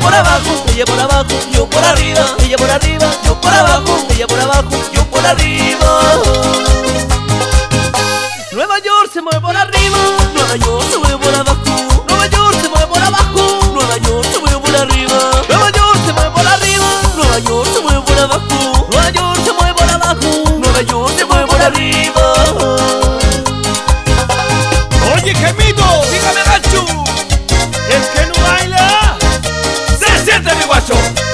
por abajo, ella por abajo, yo por arriba, ella por arriba, yo por abajo, ella por abajo, yo por arriba. Nueva York se mueve por arriba, Nueva York se mueve por abajo, Nueva York se mueve por abajo, Nueva York se mueve por arriba, Nueva York se mueve por arriba, Nueva York se mueve por abajo, Nueva York se mueve por abajo, Nueva York se mueve por arriba. Oye, Gemito, dígame, Gancho, el que no baila se siente, mi guacho.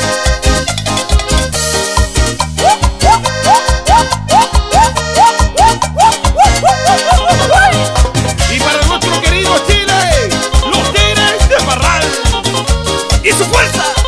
Y para nuestro querido Chile, los Tigres de Parral y su fuerza.